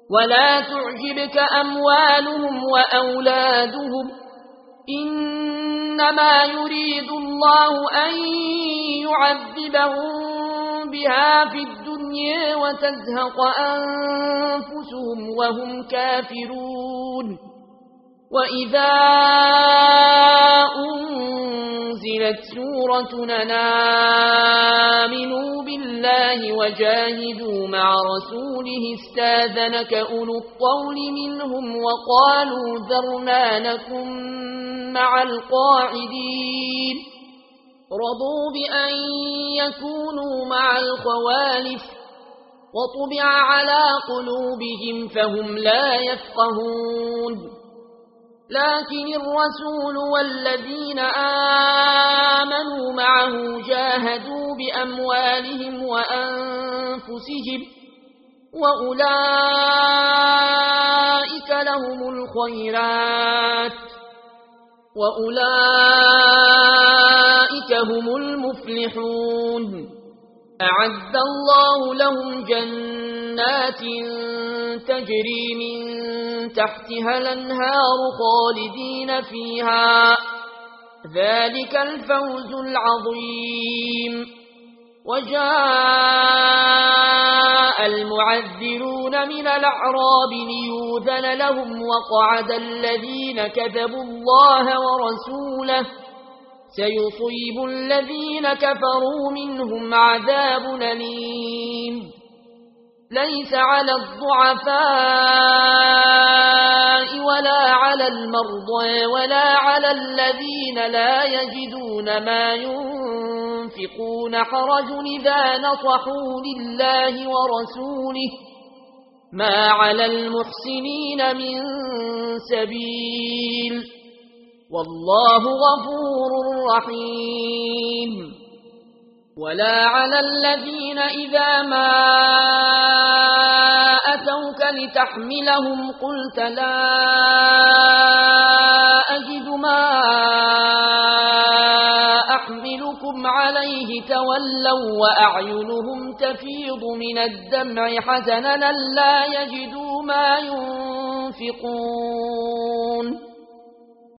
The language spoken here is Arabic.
ولا تعجبك أموالهم وأولادهم إنما يريد الله أن يعذبهم بها في الدنيا وتزهق أنفسهم وهم كافرون وإذا أنزلت سورة آمنوا بالله وجاهدوا مع رسوله استاذنك أولو الطول منهم وقالوا ذرنا نكن مع القاعدين رضوا بأن يكونوا مع الخوالف وطبع على قلوبهم فهم لا يفقهون لكن الرسول والذين آمنوا معه جاهدوا بأموالهم وأنفسهم وأولئك لهم الخيرات وأولئك هم المفلحون أعد الله لهم جنات تجري من تحتها الأنهار خالدين فيها ذلك الفوز العظيم وجاء المعذرون من الأعراب ليؤذن لهم وقعد الذين كذبوا الله ورسوله سيصيب الذين كفروا منهم عذاب أليم ليس على الضعفاء ولا على المرضى ولا على الذين لا يجدون ما ينفقون حرج إذا نصحوا لله ورسوله ما على المحسنين من سبيل والله غفور رحيم ولا على الذين إذا ما أتوك لتحملهم قلت لا أجد ما أحملكم عليه تولوا وأعينهم تفيض من الدمع حزنا لا يجدوا ما ينفقون